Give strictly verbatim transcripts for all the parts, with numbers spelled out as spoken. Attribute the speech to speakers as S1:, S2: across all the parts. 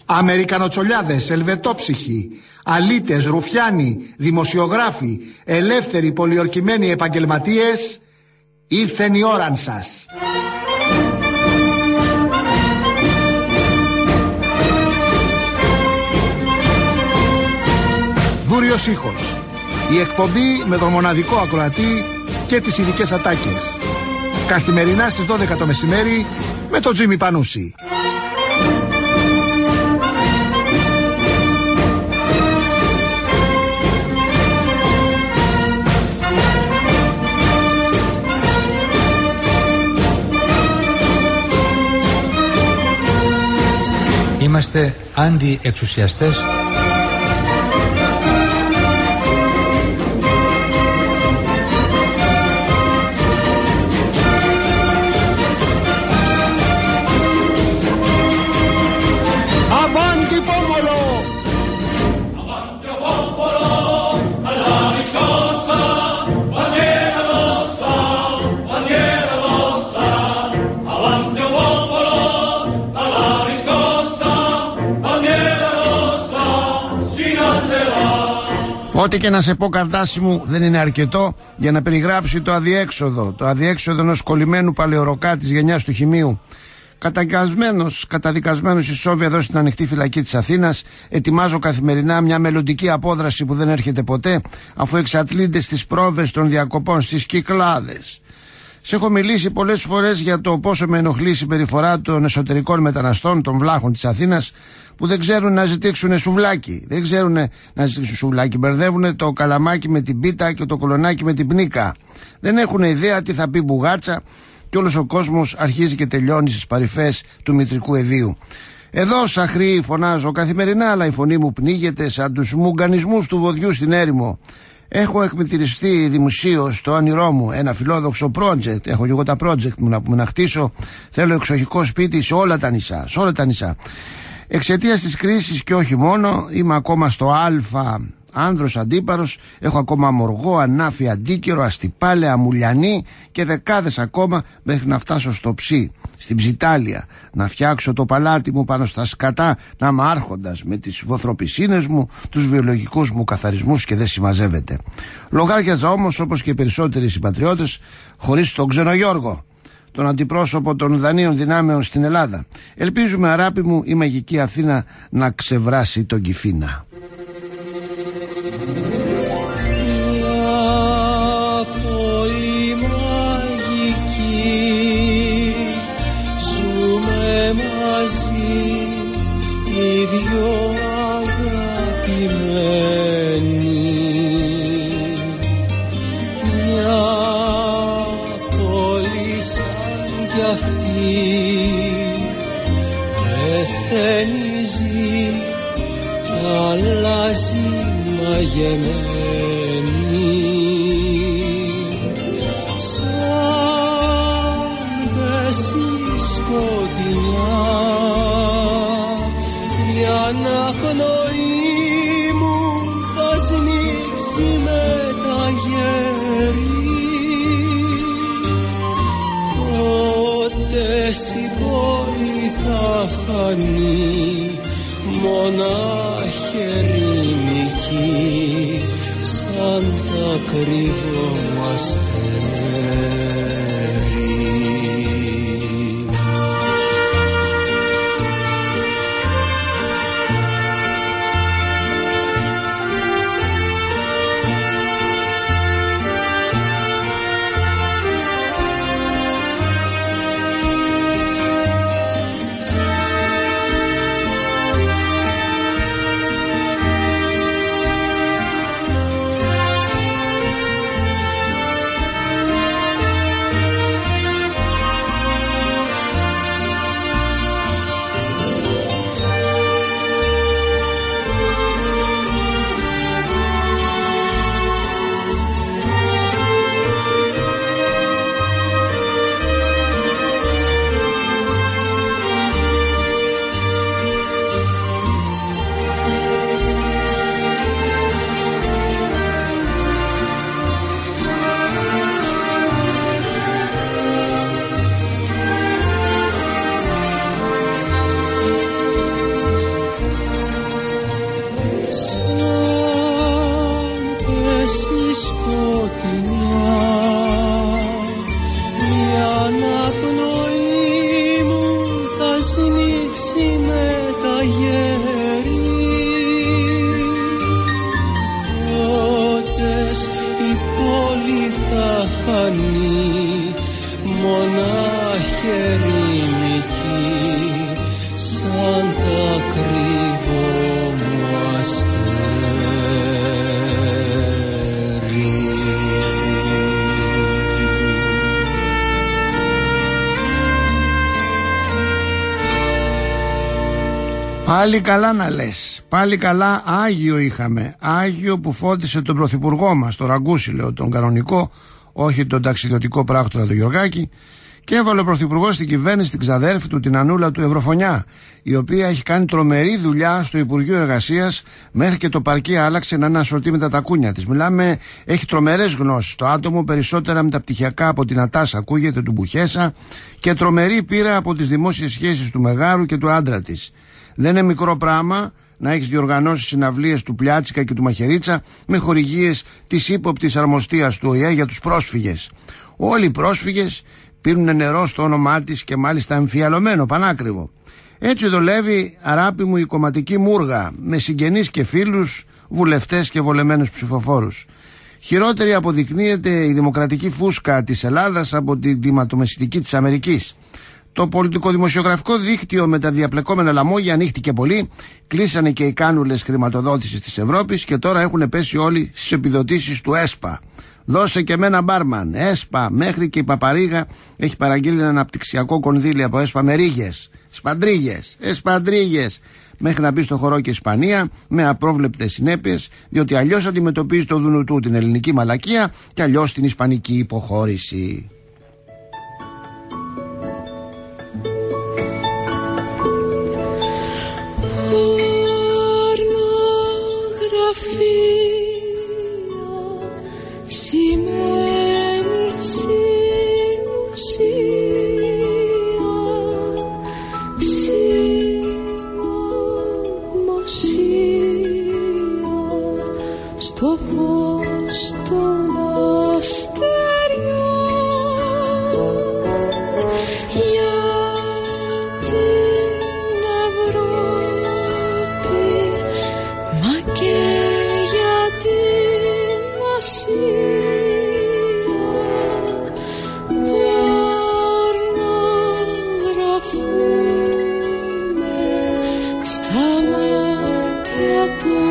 S1: Αμερικανοτσολιάδες, ελβετόψυχοι, αλήτες, ρουφιάνοι, δημοσιογράφοι, ελεύθεροι πολιορκημένοι επαγγελματίες, ήρθεν η ώραν σας. Δούριος ήχος. Η εκπομπή με τον μοναδικό ακροατή και τις ειδικές ατάκες. Καθημερινά στις δώδεκα το μεσημέρι με τον Τζίμι Πανούση.
S2: Είμαστε αντιεξουσιαστές.
S3: Ό,τι και να σε πω, Καρτάση μου, δεν είναι αρκετό για να περιγράψει το αδιέξοδο. Το αδιέξοδο ενός κολλημένου παλαιοροκά της γενιάς του Χημείου. Καταδικασμένος, καταδικασμένος ισόβια εδώ στην ανοιχτή φυλακή της Αθήνας, ετοιμάζω καθημερινά μια μελλοντική απόδραση που δεν έρχεται ποτέ, αφού εξατλείται στις πρόβες των διακοπών, στις Κυκλάδες. Σε έχω μιλήσει πολλές φορές για το πόσο με ενοχλεί η συμπεριφορά των εσωτερικών μεταναστών, των βλάχων της Αθήνας, που δεν ξέρουν να ζητήσουν σουβλάκι. Δεν ξέρουν να ζητήσουν σουβλάκι. Μπερδεύουν το καλαμάκι με την πίτα και το κολονάκι με την πνίκα. Δεν έχουν ιδέα τι θα πει μπουγάτσα και όλος ο κόσμος αρχίζει και τελειώνει στις παρυφές του μητρικού εδίου. Εδώ σαχρή φωνάζω καθημερινά, αλλά η φωνή μου πνίγεται σαν τους μουγκανισμούς του βοδιού στην έρημο. Έχω εκμετηριστεί δημοσίως το όνειρό μου, ένα φιλόδοξο project. Έχω και εγώ τα project μου να πούμε, να χτίσω. Θέλω εξοχικό σπίτι σε όλα τα νησιά. Σε όλα τα νησιά. Εξαιτίας της κρίσης και όχι μόνο, είμαι ακόμα στο Α, άνδρος αντίπαρος, έχω ακόμα μοργό, ανάφη, αντίκερο, αστιπάλαια, μουλιανή και δεκάδες ακόμα μέχρι να φτάσω στο Ψι, στην Ψιτάλια, να φτιάξω το παλάτι μου πάνω στα σκατά, να είμαι άρχοντας με τις βοθροπισίνες μου, τους βιολογικούς μου καθαρισμούς και δεν συμμαζεύεται. Λογάριαζα όμως, όπως και οι περισσότεροι συμπατριώτες, χωρίς τον Ξενογιώργο, τον αντιπρόσωπο των δανείων δυνάμεων στην Ελλάδα. Ελπίζουμε, αγάπη μου, η μαγική Αθήνα να ξεβράσει τον Κιφίνα.
S4: Μια πόλη μαγική, ζούμε μαζί οι δυο αγαπημένοι. Μια αυτή εθενίζει κι αλλάζει μαγεμένη, σαν πέσει σκοτεινιά η αναπνοή μου θα σμίξει με τα γέρη. Η πόλη θα φανεί μονάχη ερημική, σαν τα κρύβο μας γέρι, τότε η πόλη θα φανεί μονάχα ερημική, σαν τα κρύβω μου αστέρι.
S3: Πάλι καλά να λες, πάλι καλά Άγιο είχαμε, Άγιο που φώτισε τον πρωθυπουργό μας, τον Ραγκούση λέω, τον κανονικό, όχι τον ταξιδιωτικό πράκτορα τον Γιωργάκη, και έβαλε ο πρωθυπουργός στην κυβέρνηση την ξαδέρφη του, την Ανούλα του Ευρωφωνιά, η οποία έχει κάνει τρομερή δουλειά στο Υπουργείο Εργασίας, μέχρι και το παρκή άλλαξε να ανασορτεί με τα τακούνια της. Μιλάμε, έχει τρομερές γνώσεις το άτομο, περισσότερα μεταπτυχιακά από την Ατάσα ακούγεται, του Μπουχέσα, και τρομερή πείρα από τις δημόσιες σχέσεις του Μεγάρου και του άντρα της. Δεν είναι μικρό πράγμα να έχεις διοργανώσει συναυλίες του Πλιάτσικα και του Μαχαιρίτσα με χορηγίες της ύποπτης αρμοστίας του Ο Ε Ε για τους πρόσφυγες. Όλοι οι πρόσφυγες πίνουν νερό στο όνομά της και μάλιστα εμφιαλωμένο, πανάκριβο. Έτσι δουλεύει, αράπη μου, η κομματική μούργα, με συγγενείς και φίλους, βουλευτές και βολεμένους ψηφοφόρους. Χειρότερη αποδεικνύεται η δημοκρατική φούσκα της Ελλάδας από την κτηματομεσητική της Αμερικής. Το πολιτικοδημοσιογραφικό δίκτυο με τα διαπλεκόμενα λαμόγια ανοίχτηκε πολύ, κλείσανε και οι κάνουλες χρηματοδότησης της Ευρώπης και τώρα έχουν πέσει όλοι στις επιδοτήσεις του ΕΣΠΑ. Δώσε και με ένα μπάρμαν, ΕΣΠΑ, μέχρι και η Παπαρίγα έχει παραγγείλει ένα αναπτυξιακό κονδύλι από ΕΣΠΑ με ρίγες, σπαντρίγες, εσπαντρίγες, μέχρι να μπει στο χορό και η Ισπανία με απρόβλεπτες συνέπειες, διότι αλλιώς αντιμετωπίζει το Δουνουτού την ελληνική μαλακία και αλλιώς την ισπανική υποχώρηση.
S5: Στο φως των αστεριών για την Ευρώπη, μα και για την Ασία πορνογραφούμε στα μάτια των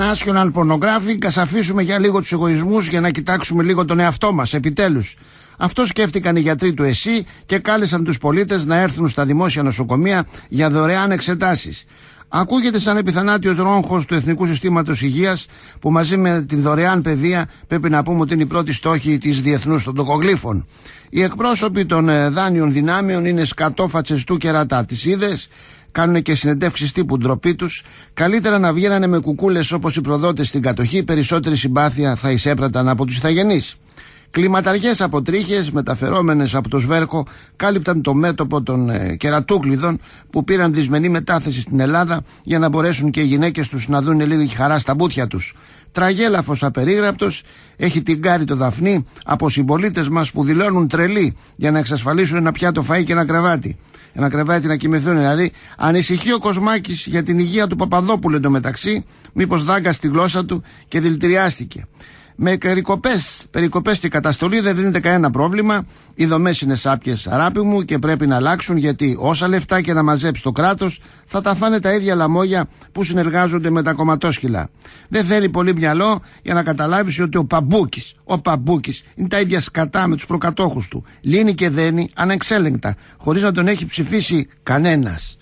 S3: National Pornographic, ας αφήσουμε για λίγο τους εγωισμούς για να κοιτάξουμε λίγο τον εαυτό μας, επιτέλους. Αυτό σκέφτηκαν οι γιατροί του ΕΣΥ και κάλεσαν τους πολίτες να έρθουν στα δημόσια νοσοκομεία για δωρεάν εξετάσεις. Ακούγεται σαν επιθανάτιος ρόγχος του Εθνικού Συστήματος Υγείας, που μαζί με την δωρεάν παιδεία πρέπει να πούμε ότι είναι η πρώτη στόχη της διεθνούς των τοκογλύφων. Οι εκπρόσωποι των δάνειων δυνάμεων είναι σκατόφατσες του κερατά. Τις είδες, κάνουν και συνεντεύξεις τύπου, ντροπή τους. Καλύτερα να βγαίνανε με κουκούλες όπως οι προδότες στην κατοχή, περισσότερη συμπάθεια θα εισέπραταν από τους ηθαγενείς. Κλιματαριές από τρίχες μεταφερόμενες από το Σβέρκο κάλυπταν το μέτωπο των ε, κερατούκλιδων που πήραν δυσμενή μετάθεση στην Ελλάδα για να μπορέσουν και οι γυναίκες τους να δουν λίγη χαρά στα μπούτια τους. Τραγέλαφος απερίγραπτος έχει την κάρη το Δαφνί από συμπολίτες μας που δηλώνουν τρελοί για να εξασφαλίσουν ένα πιάτο φαΐ και ένα κρεβάτι. Ένα κρεβάτι να κοιμηθούν δηλαδή. Ανησυχεί ο Κοσμάκης για την υγεία του Παπαδόπουλου εντωμεταξύ, μήπως δάγκα στη γλώσσα του και δηλητηριάστηκε. Με περικοπές, περικοπές και καταστολή δεν δίνεται κανένα πρόβλημα. Οι δομές είναι σάπιες, αράπη μου, και πρέπει να αλλάξουν, γιατί όσα λεφτά και να μαζέψει το κράτος θα τα φάνε τα ίδια λαμόγια που συνεργάζονται με τα κομματόσκυλα. Δεν θέλει πολύ μυαλό για να καταλάβεις ότι ο Παμπούκης, ο Παμπούκης είναι τα ίδια σκατά με τους προκατόχους του. Λύνει και δένει ανεξέλεγκτα, χωρίς να τον έχει ψηφίσει κανένας.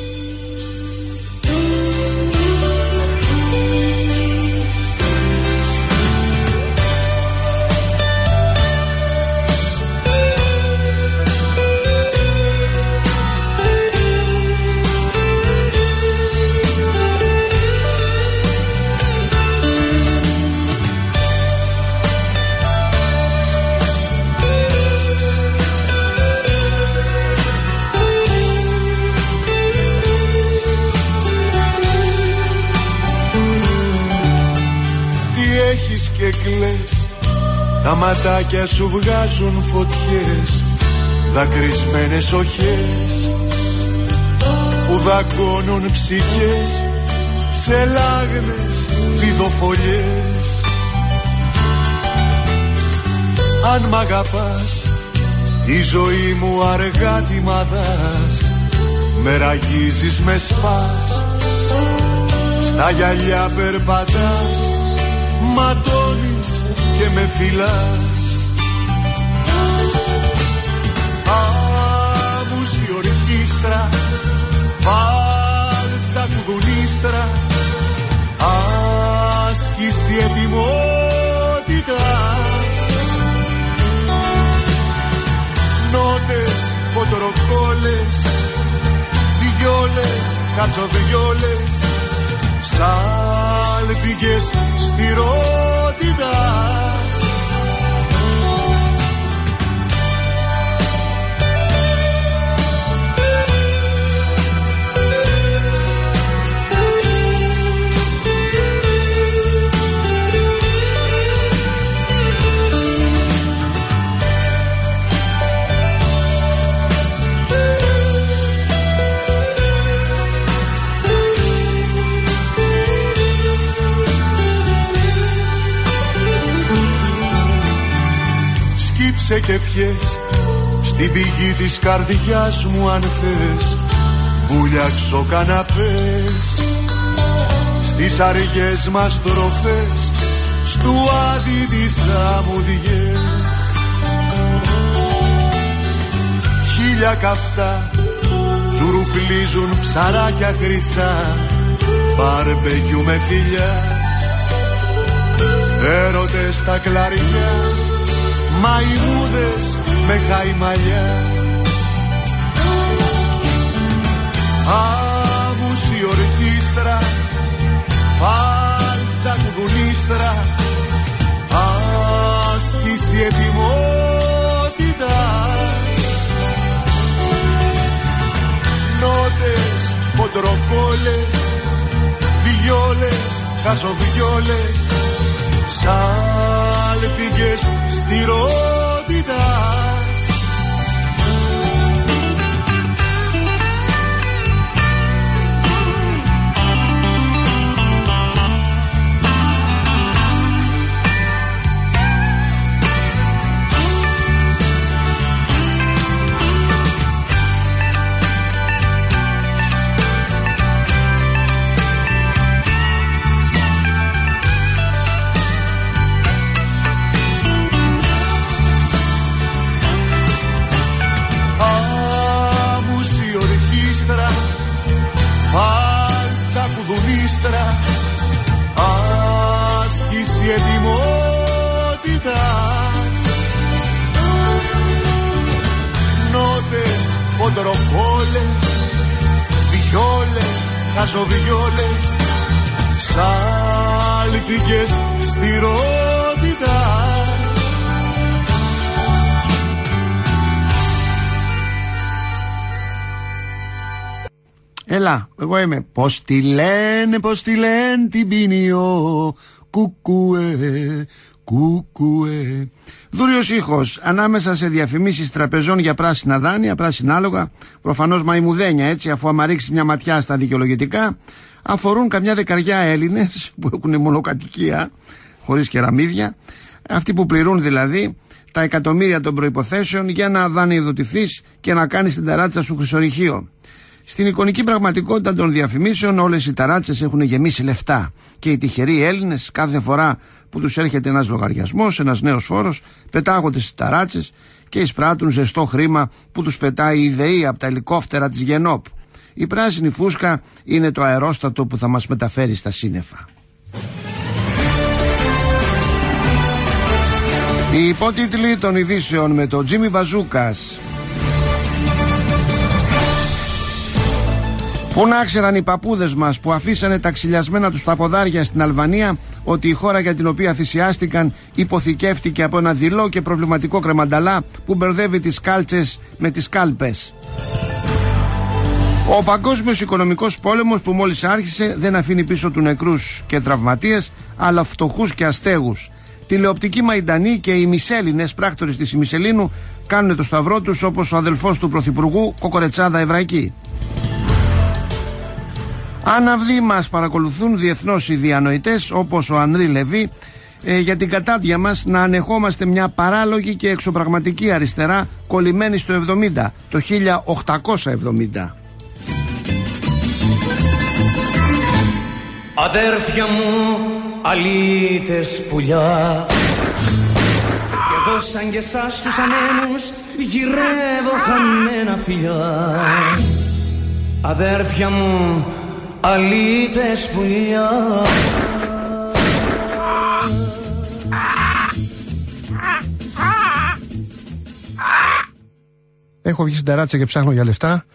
S6: Και κλαις, τα ματάκια σου βγάζουν φωτιές, δακρυσμένες οχές που δακώνουν ψυχές σε λάγνες φιδοφολιές. Αν μ' αγαπάς, η ζωή μου αργά τη μαδάς, με ραγίζεις, με σπάς, στα γυαλιά περπατάς, ματώνεις και με φυλάς. Άμουση ορχήστρα, βάλτσα κουδουνίστρα, άσκηση ετοιμότητας, νότες, φωτοροκόλες, βιόλες, κατσοβιόλες, σάλπιγγες στηρότητας. Σκύψε και πιες στην πηγή της καρδιάς μου αν θες, βουλιάξω καναπές στις αργές μας τροφές, στου άδει τις αμμουδιές. Χίλια καυτά ζουρουκλίζουν ψαράκια χρυσά, μπαρμπεκιού με φιλιά, έρωτες στα κλαριά, μαϊμούδες με χαϊμαλιά. Άμουση ορχήστρα, φάλτσα κουδουνίστρα, άσκηση ετοιμότητας, νότες, ποντροκόλες, βιόλες, χασοβιόλες, σάλπιγγες στηρότητας. ορχήστρα άσκηση ετοιμότητας. Νότες, χοντροκόλες, βιόλες, χαζοβιόλες, σάλπικες στηρότητας.
S3: Έλα, εγώ είμαι. Πώς τη λένε, πώς τη λένε την πίνιο, κουκουέ, κουκουέ. Δούριος ήχος ανάμεσα σε διαφημίσεις τραπεζών για πράσινα δάνεια, πράσινα άλογα, προφανώς μαϊμουδένια έτσι, αφού άμα ρίξεις μια ματιά στα δικαιολογητικά, αφορούν καμιά δεκαριά Έλληνες που έχουν μονοκατοικία, χωρίς κεραμίδια, αυτοί που πληρούν δηλαδή τα εκατομμύρια των προϋποθέσεων για να δανειοδοτηθείς και να κάνεις την ταράτσα σου χρυσορυχείο. Στην εικονική πραγματικότητα των διαφημίσεων όλες οι ταράτσες έχουν γεμίσει λεφτά και οι τυχεροί Έλληνες κάθε φορά που τους έρχεται ένας λογαριασμός, ένας νέος φόρος, πετάγονται στις ταράτσες και εισπράττουν ζεστό χρήμα που τους πετάει η ΔΕΗ από τα ελικόπτερα της Γενόπ. Η πράσινη φούσκα είναι το αερόστατο που θα μας μεταφέρει στα σύννεφα. Οι υπότιτλοι των ειδήσεων με τον Τζίμι Μπαζούκας. Πού να ξέραν οι παππούδες μας που αφήσανε τα ξυλιασμένα τους τα ποδάρια στην Αλβανία ότι η χώρα για την οποία θυσιάστηκαν υποθηκεύτηκε από ένα δειλό και προβληματικό κρεμανταλά που μπερδεύει τις κάλτσες με τις κάλπες. Ο παγκόσμιος οικονομικός πόλεμος που μόλις άρχισε δεν αφήνει πίσω του νεκρούς και τραυματίες, αλλά φτωχούς και αστέγους. Τηλεοπτικοί Μαϊντανοί και οι Μισέλινες πράκτορες της Μισελίνου κάνουν το σταυρό τους όπως ο αδελφός του Πρωθυπουργού, Κοκορετσάδα Εβραϊκή. Αναυδοί μας παρακολουθούν διεθνώς οι διανοητές όπως ο Ανρί Λεβί ε, για την κατάδια μας να ανεχόμαστε μια παράλογη και εξωπραγματική αριστερά κολλημένη στο εβδομήντα, το χίλια οκτακόσια εβδομήντα.
S7: Αδέρφια μου, αλήτες πουλιά, και εγώ σαν και εσάς τους ανέμους γυρεύω χαμένα φιλιά. Αδέρφια μου, αλήτες πουλιά.
S3: Έχω βγει στην ταράτσα και ψάχνω για λεφτά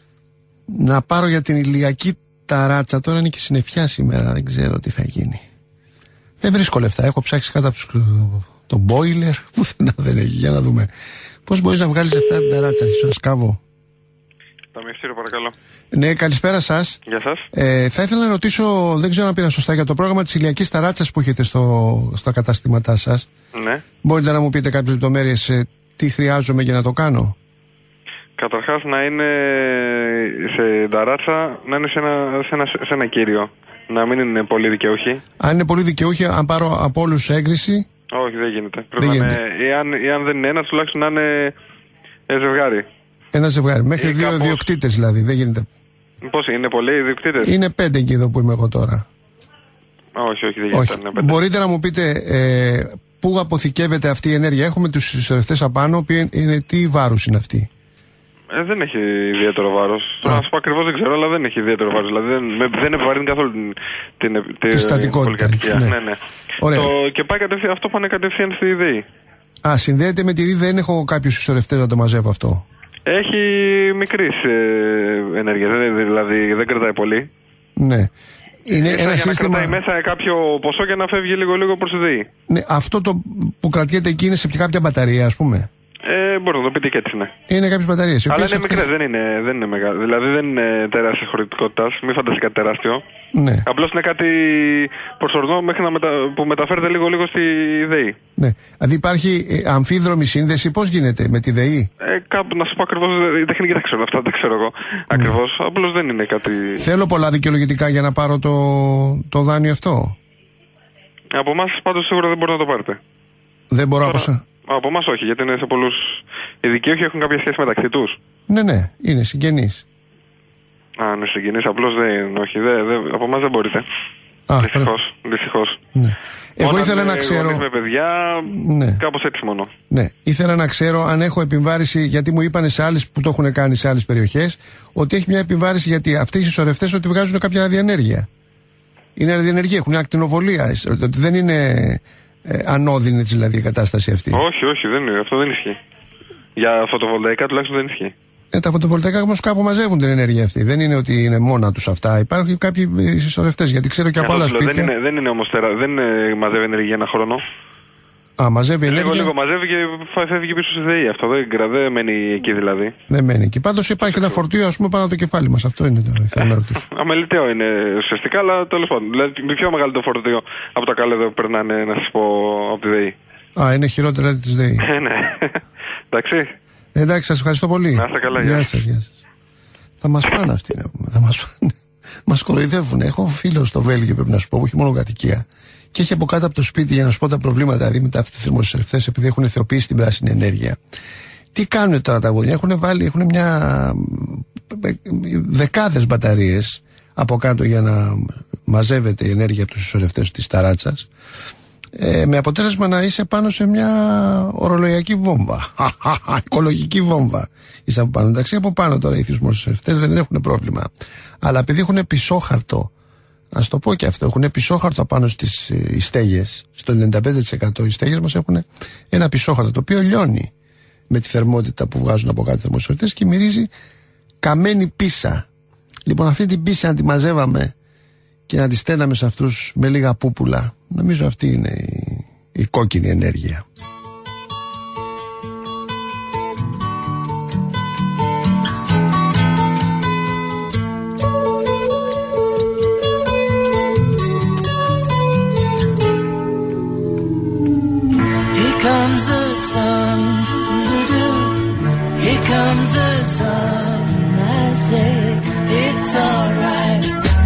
S3: να πάρω για την ηλιακή ταράτσα. Τώρα είναι και συννεφιά σήμερα, δεν ξέρω τι θα γίνει. Δεν βρίσκω λεφτά, έχω ψάξει κάτω από το boiler, πουθενά δεν έχει. Για να δούμε πώς μπορείς να βγάλεις λεφτά από την ταράτσα. Σου σκάβω.
S8: Ταμιευτήριο, παρακαλώ.
S3: Ναι, καλησπέρα σας.
S8: Γεια σας.
S3: Ε, θα ήθελα να ρωτήσω, δεν ξέρω αν πήρα σωστά, για το πρόγραμμα της ηλιακής ταράτσας που έχετε στο, στα καταστήματά σας.
S8: Ναι.
S3: Μπορείτε να μου πείτε κάποιες λεπτομέρειες ε, τι χρειάζομαι για να το κάνω?
S8: Καταρχάς να είναι σε ταράτσα, να είναι σε ένα, σε ένα, σε ένα κύριο. Να μην είναι πολύ δικαιούχοι. Αν είναι πολύ δικαιούχοι, αν πάρω από όλους έγκριση. Όχι, δεν γίνεται. Πρέπει δεν να γίνεται. Είναι, εάν, εάν δεν είναι ένα, τουλάχιστον να είναι ζευγάρι. Ένα ζευγάρι. Μέχρι ε, δύο κάπως... ιδιοκτήτες δηλαδή. Δεν γίνεται. Πώς είναι, πολλοί ιδιοκτήτες? Είναι πέντε εκεί εδώ που είμαι εγώ τώρα. Όχι, όχι, δεν γίνεται. Όχι. Είναι μπορείτε να μου πείτε ε, πού αποθηκεύεται αυτή η ενέργεια? Έχουμε τους συσσωρευτές απάνω, που είναι, τι βάρους είναι αυτοί? Ε, δεν έχει ιδιαίτερο βάρος. Τώρα να σου πω ακριβώς δεν ξέρω, αλλά δεν έχει ιδιαίτερο βάρος. Δηλαδή δεν, δεν επιβαρύνει καθόλου την, την, την, την στατικότητα. Ναι. Ναι, ναι. Το, και πάει κατευθείαν, αυτό πάνε κατευθείαν στη ΔΕΗ. Α, συνδέεται με τη ΔΕΗ, δεν έχω κάποιους συσσωρευτές να το μαζεύω αυτό. Έχει μικρής ε, ενέργεια, δηλαδή δεν κρατάει πολύ. Ναι. Είναι ένα για σύστημα... να κρατάει μέσα κάποιο ποσό και να φεύγει λίγο-λίγο προς τη ΔΕΗ. Ναι, αυτό το που κρατιέται εκεί είναι σε κάποια μπαταρία, ας πούμε. Ε, μπορεί να το πείτε και έτσι, ναι. Είναι κάποιες μπαταρίες. Αλλά είναι αυτές... μικρές, δεν είναι, δεν είναι μεγάλο. Δηλαδή δεν είναι τεράστια χωρητικότητα. Μην φανταστείτε κάτι τεράστιο. Ναι. Απλώς είναι κάτι προσωρινό μέχρι να μετα... που μεταφέρεται λίγο-λίγο στη ΔΕΗ. Ναι. Δηλαδή υπάρχει ε, αμφίδρομη σύνδεση, πώς γίνεται με τη ΔΕΗ? Ε, κάπου να σου πω ακριβώς, η τεχνική δεν ξέρω αυτά, δεν ξέρω εγώ. Ναι. Ακριβώς. Απλώς δεν είναι κάτι. Θέλω πολλά δικαιολογητικά για να πάρω το, το δάνειο αυτό. Από εμάς πάντως σίγουρα δεν μπορείτε να το πάρετε. Δεν μπορώ να Τώρα... Από εμάς όχι, γιατί είναι σε πολλούς. Οι δικαιούχοι έχουν κάποια σχέση μεταξύ τους. Ναι, ναι, είναι συγγενείς. Α, είναι συγγενείς, απλώς δεν. Όχι, δε, δε, από εμάς δεν μπορείτε. Α, δυστυχώς. Δυστυχώς. Ναι. Εγώ ήθελα να ξέρω. Με παιδιά, ναι. Κάπως έτσι μόνο. Ναι, ήθελα να ξέρω αν έχω επιβάρηση, γιατί μου είπανε σε άλλες που το έχουν κάνει σε άλλες περιοχές, ότι έχει μια επιβάρηση γιατί αυτοί οι συσσωρευτές ότι βγάζουν κάποια ραδιενέργεια.
S3: Είναι ραδιενεργοί, έχουν ακτινοβολία. Ότι δεν είναι ε, ανώδυνη δηλαδή η κατάσταση αυτή.
S8: Όχι, όχι, δεν είναι, αυτό δεν ισχύει. Για φωτοβολταϊκά τουλάχιστον δεν ισχύει.
S3: Ε, τα φωτοβολταϊκά όμως κάπου μαζεύουν την ενέργεια αυτή. Δεν είναι ότι είναι μόνα τους αυτά. Υπάρχουν κάποιοι συσσωρευτές, γιατί ξέρω και από άλλα σπίτια.
S8: Δεν είναι, δεν είναι όμως τερα... δεν είναι, μαζεύει ενέργεια ένα χρόνο.
S3: Α, μαζεύει ενέργεια.
S8: Λίγο, λίγο μαζεύει και φεύγει πίσω στη ΔΕΗ. Αυτό δεν, δεν μένει εκεί δηλαδή.
S3: Δεν μένει εκεί. Πάντως υπάρχει ένα φορτίο, ας πούμε, πάνω από το κεφάλι μας. Αυτό είναι το θέλω να ρωτήσω.
S8: Αμεληταίο είναι ουσιαστικά, αλλά τέλος πάντων. Δηλαδή, πιο μεγάλο το φορτίο από τα καλά που περνάνε, να σας πω, από τη ΔΕΗ.
S3: Α, είναι χειρότερα της ΔΕΗ.
S8: Ε, ναι. Εντάξει.
S3: Εντάξει, σας ευχαριστώ πολύ.
S8: Να είστε καλά,
S3: γεια σας, γεια σας. Θα μας φάνε αυτοί, να πούμε. Θα μας φάνε. Μας κοροϊδεύουν. Έχω φίλο στο Βέλγιο, πρέπει να σου πω, που έχει μόνο κατοικία. Και έχει από κάτω από το σπίτι, για να σου πω τα προβλήματα, δηλαδή με τα θερμοσυσσωρευτές, επειδή έχουν θεοποιήσει την πράσινη ενέργεια. Τι κάνουν τώρα τα αγωνία, έχουν βάλει, έχουν μια δεκάδες μπαταρίες από κάτω για να μαζεύεται η ενέργεια από τους συσσωρευτές της ταράτσας. Ε, με αποτέλεσμα να είσαι πάνω σε μια ορολογιακή βόμβα. Οικολογική βόμβα. Είσαι από πάνω. Εντάξει, από πάνω τώρα οι θερμοσυσσωρευτές δεν έχουν πρόβλημα. Αλλά επειδή έχουν πισόχαρτο, ας το πω και αυτό, έχουν πισόχαρτο πάνω στις στέγες. Στο ενενήντα πέντε τοις εκατό οι στέγες μας έχουν ένα πισόχαρτο, το οποίο λιώνει με τη θερμότητα που βγάζουν από κάτω οι θερμοσυσσωρευτές και μυρίζει καμένη πίσα. Λοιπόν, αυτή την πίσα αν τη μαζεύαμε και να τη στέλναμε σε αυτούς με λίγα πούπουλα, νομίζω αυτή είναι η, η κόκκινη ενέργεια.
S4: Here comes the sun, here comes the sun, I say it's alright.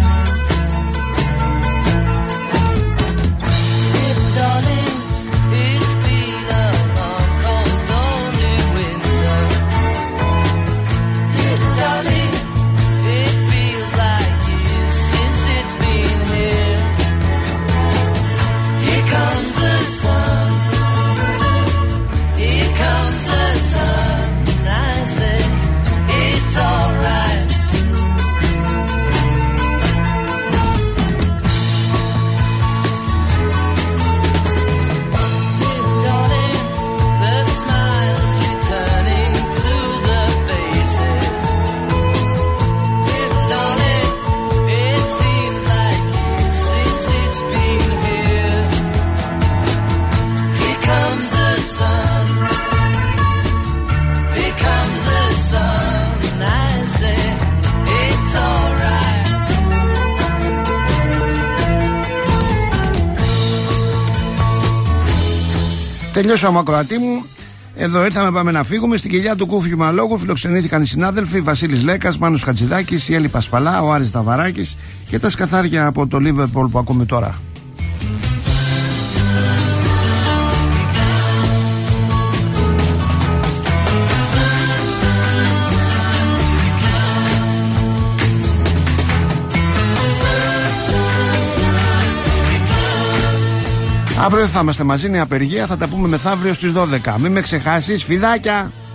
S3: Τελειώσαμε, ακροατή μου. Εδώ ήρθαμε, πάμε να φύγουμε. Στην κοιλιά του Κούφιου Μαλόγου φιλοξενήθηκαν οι συνάδελφοι Βασίλης Λέκας, Μάνος Χατζηδάκης, η Έλλη Πασπαλά, ο Άρης Δαβαράκης και τα σκαθάρια από το Λίβερπουλ που ακούμε τώρα. Αύριο δεν θα είμαστε μαζί, είναι απεργία, θα τα πούμε μεθαύριο στις δώδεκα. Μην με ξεχάσεις, φιδάκια!